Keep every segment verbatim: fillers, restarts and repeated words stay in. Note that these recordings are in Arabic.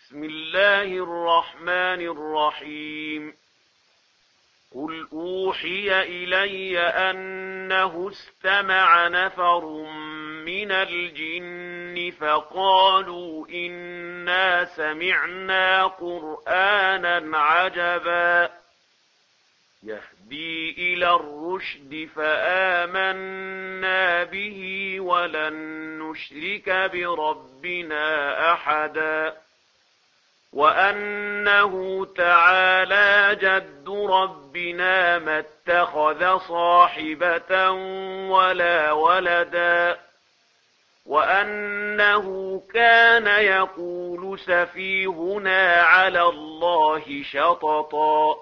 بسم الله الرحمن الرحيم قل أوحي إلي أنه استمع نفر من الجن فقالوا إنا سمعنا قرآنا عجبا يهدي إلى الرشد فآمنا به ولن نشرك بربنا أحدا وأنه تعالى جد ربنا ما اتخذ صاحبة ولا ولدا وأنه كان يقول سفيهنا على الله شططا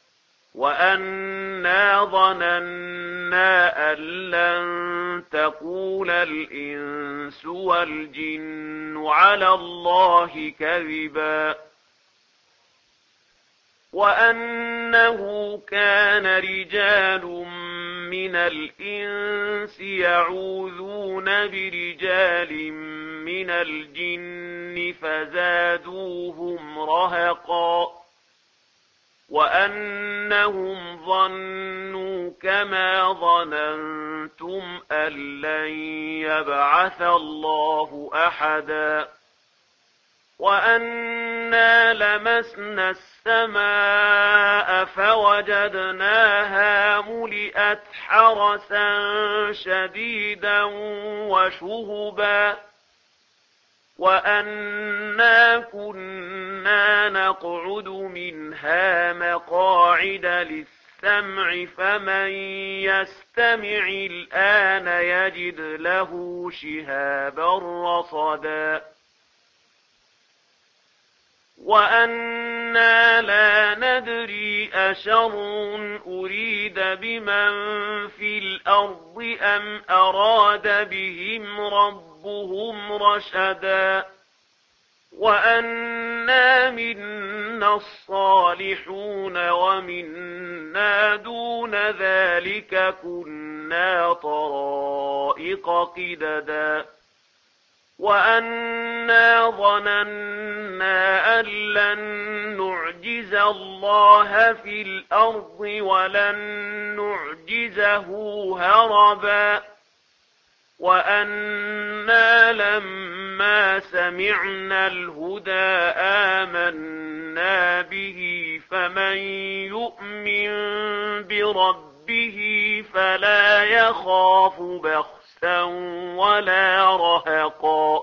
وأنا ظننا أن لن تقول الإنس والجن على الله كذبا وأنه كان رجال من الإنس يعوذون برجال من الجن فزادوهم رهقا وأنهم ظنوا كما ظننتم أن لن يبعث الله أحدا وأنا لمسنا السماء فوجدناها ملئت حرسا شديدا وشهبا وأنا كنا نقعد منها مقاعد للسمع فمن يستمع الآن يجد له شهابا رصدا وأنا لا ندري أشر أريد بمن في الأرض أم أراد بهم ربهم رشدا وأنا منا الصالحون ومنا دون ذلك كنا طرائق قددا وأنا ظننا أن لن نعجز الله في الأرض ولن نعجزه هربا وأنا لما سمعنا الهدى آمنا به فمن يؤمن بربه فلا يخاف بخسا ولا رهقا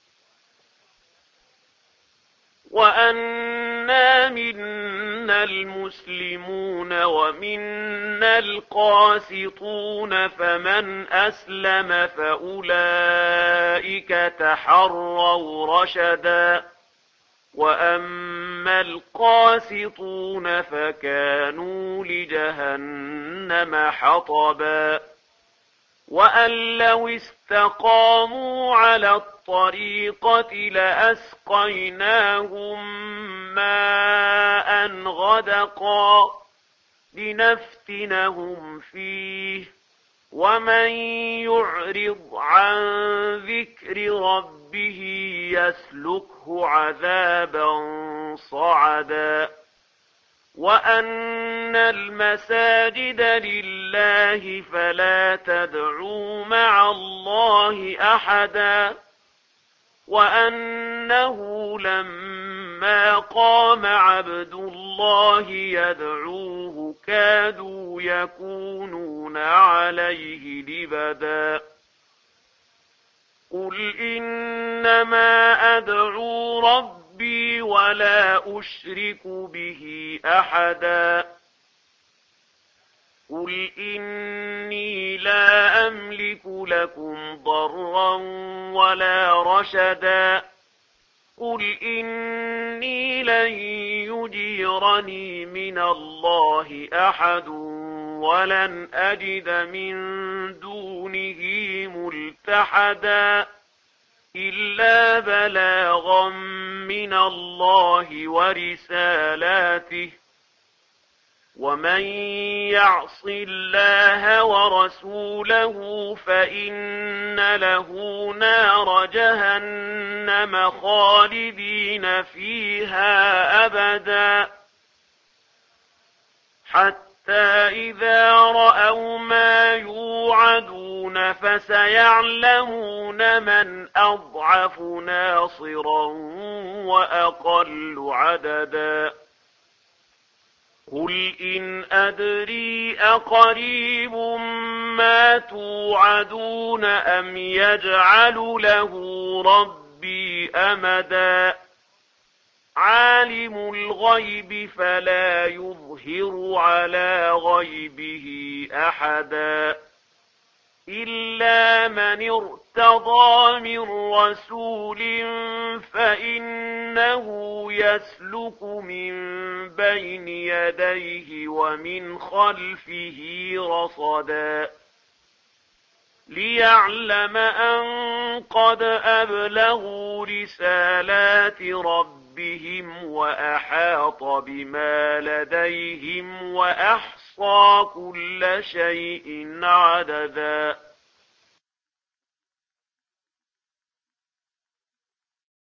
وأنا منا المسلمون ومنا القاسطون فمن أسلم فأولئك تحروا رشدا وأما القاسطون فكانوا لجهنم حطبا وأن لو استقاموا على الطريقة لأسقيناهم ماء غدقا لنفتنهم فيه ومن يعرض عن ذكر ربه يسلكه عذابا صعدا وأن المساجد لله فلا تدعوا مع الله أحدا وأنه لما قام عبد الله يدعوه كادوا يكونون عليه لبدا قل إنما أدعو ربي ولا أشرك به أحدا قل إني لا أملك لكم ضرا ولا رشدا قل إني لن يجيرني من الله أحد ولن أجد من دونه ملتحدا إلا بلاغا من الله ورسالاته ومن يعص الله ورسوله فإن له نار جهنم خالدين فيها أبدا حتى إذا رأوا ما يوعدون فسيعلمون من أضعف ناصرا وأقل عددا قل إن أدري أقريب ما توعدون أم يجعل له ربي أمدا عالم الغيب فلا يظهر على غيبه أحدا إلا من ارتضى من رسول فإنه يسلك من بين يديه ومن خلفه رصدا ليعلم أن قد أبلغوا رسالات ربهم وأحاط بما لديهم وأحصى كل شيء عددا